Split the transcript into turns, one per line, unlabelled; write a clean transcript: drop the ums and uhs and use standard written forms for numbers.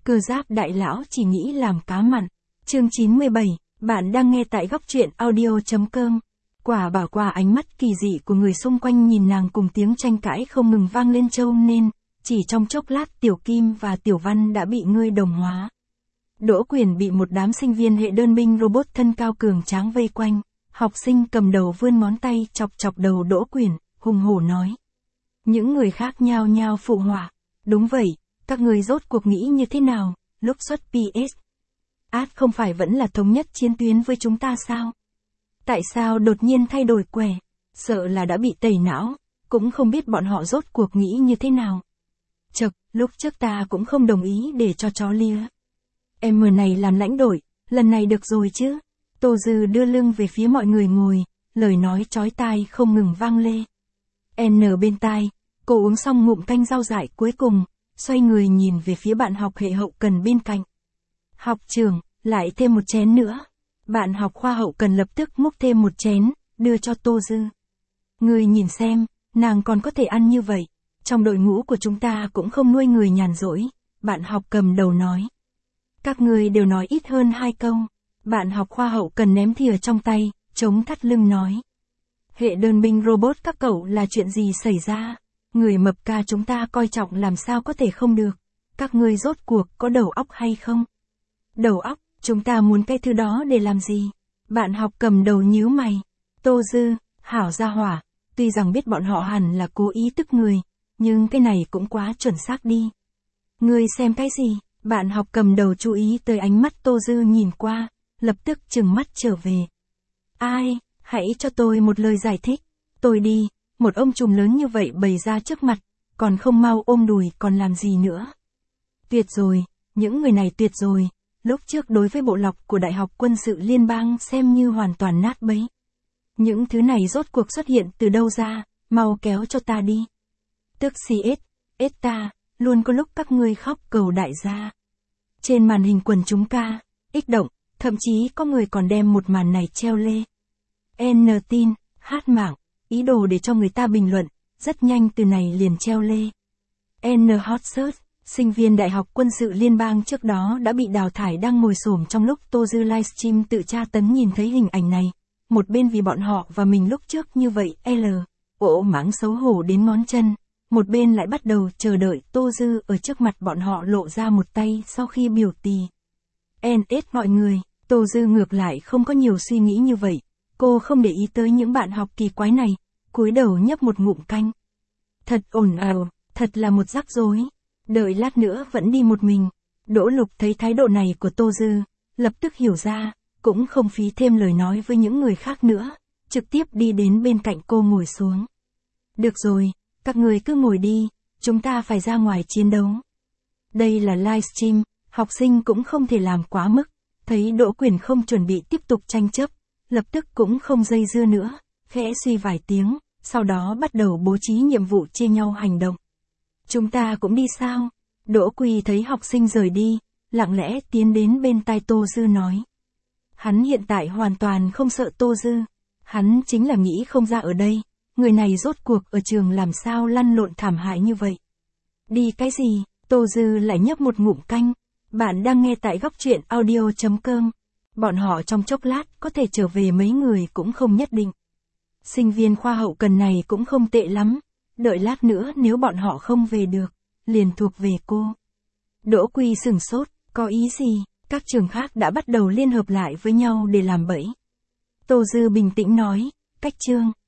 Cơ giáp đại lão chỉ nghĩ làm cá mặn. Chương 97, bạn đang nghe tại góc truyện audio.com. Quả bảo qua ánh mắt kỳ dị của người xung quanh nhìn nàng cùng tiếng tranh cãi không ngừng vang lên trâu nên, chỉ trong chốc lát Tiểu Kim và Tiểu Văn đã bị ngươi đồng hóa. Đỗ Quyền bị một đám sinh viên hệ đơn binh robot thân cao cường tráng vây quanh, học sinh cầm đầu vươn ngón tay chọc chọc đầu Đỗ Quyền, hùng hổ nói. Những người khác nhao nhao phụ họa, đúng vậy, các người rốt cuộc nghĩ như thế nào, lúc xuất PS. Không phải vẫn là thống nhất chiến tuyến với chúng ta sao? Tại sao đột nhiên thay đổi quẻ? Sợ là đã bị tẩy não, cũng không biết bọn họ rốt cuộc nghĩ như thế nào. Chật, lúc trước ta cũng không đồng ý để cho chó lia. Em này làm lãnh đội, lần này được rồi chứ? Tô Dư đưa lưng về phía mọi người ngồi, lời nói chói tai không ngừng vang lê. N bên tai, cô uống xong ngụm canh rau dại cuối cùng, xoay người nhìn về phía bạn học hệ hậu cần bên cạnh. Học trưởng, lại thêm một chén nữa. Bạn học khoa hậu cần lập tức múc thêm một chén, đưa cho Tô Dư. Người nhìn xem, nàng còn có thể ăn như vậy. Trong đội ngũ của chúng ta cũng không nuôi người nhàn rỗi, bạn học cầm đầu nói. Các người đều nói ít hơn 2 câu. Bạn học khoa hậu cần ném thìa trong tay, chống thắt lưng nói. Hệ đơn binh robot các cậu là chuyện gì xảy ra? Người mập ca chúng ta coi trọng làm sao có thể không được. Các ngươi rốt cuộc có đầu óc hay không? Đầu óc, chúng ta muốn cái thứ đó để làm gì? Bạn học cầm đầu nhíu mày. Tô Dư, hảo gia hỏa, tuy rằng biết bọn họ hẳn là cố ý tức người, nhưng cái này cũng quá chuẩn xác đi. Ngươi xem cái gì? Bạn học cầm đầu chú ý tới ánh mắt Tô Dư nhìn qua, lập tức trừng mắt trở về. Ai, hãy cho tôi một lời giải thích. Tôi đi, một ông trùm lớn như vậy bày ra trước mặt, còn không mau ôm đùi còn làm gì nữa. Tuyệt rồi, những người này tuyệt rồi, lúc trước đối với bộ lọc của Đại học Quân sự Liên bang xem như hoàn toàn nát bấy. Những thứ này rốt cuộc xuất hiện từ đâu ra, mau kéo cho ta đi. Tức CS, ta, luôn có lúc các ngươi khóc cầu đại gia. Trên màn hình quần chúng ca, ích động, thậm chí có người còn đem một màn này treo lê. N tin, hát mạng, ý đồ để cho người ta bình luận, rất nhanh từ này liền treo lê. N hot search, sinh viên Đại học Quân sự Liên bang trước đó đã bị đào thải đang ngồi xổm trong lúc Tô Dư livestream tự tra tấn nhìn thấy hình ảnh này. Một bên vì bọn họ và mình lúc trước như vậy ỗ mắng xấu hổ đến ngón chân. Một bên lại bắt đầu chờ đợi Tô Dư ở trước mặt bọn họ lộ ra một tay sau khi biểu tì. Mọi người, Tô Dư ngược lại không có nhiều suy nghĩ như vậy. Cô không để ý tới những bạn học kỳ quái này, cúi đầu nhấp một ngụm canh. Thật ồn ào, thật là một rắc rối. Đợi lát nữa vẫn đi một mình. Đỗ Lục thấy thái độ này của Tô Dư, lập tức hiểu ra, cũng không phí thêm lời nói với những người khác nữa, trực tiếp đi đến bên cạnh cô ngồi xuống. Được rồi, các người cứ ngồi đi, chúng ta phải ra ngoài chiến đấu. Đây là livestream, học sinh cũng không thể làm quá mức, thấy Đỗ Quyền không chuẩn bị tiếp tục tranh chấp, lập tức cũng không dây dưa nữa, khẽ suy vài tiếng, sau đó bắt đầu bố trí nhiệm vụ chia nhau hành động. Chúng ta cũng đi sao? Đỗ Quỳ thấy học sinh rời đi, lặng lẽ tiến đến bên tai Tô Dư nói. Hắn hiện tại hoàn toàn không sợ Tô Dư, hắn chính là nghĩ không ra ở đây, người này rốt cuộc ở trường làm sao lăn lộn thảm hại như vậy. Đi cái gì? Tô Dư lại nhấp một ngụm canh. Bạn đang nghe tại góc truyện audio.com. Bọn họ trong chốc lát có thể trở về mấy người cũng không nhất định. Sinh viên khoa hậu cần này cũng không tệ lắm. Đợi lát nữa nếu bọn họ không về được, liền thuộc về cô. Đỗ Quy sửng sốt, có ý gì? Các trường khác đã bắt đầu liên hợp lại với nhau để làm bẫy. Tô Dư bình tĩnh nói, cách chương.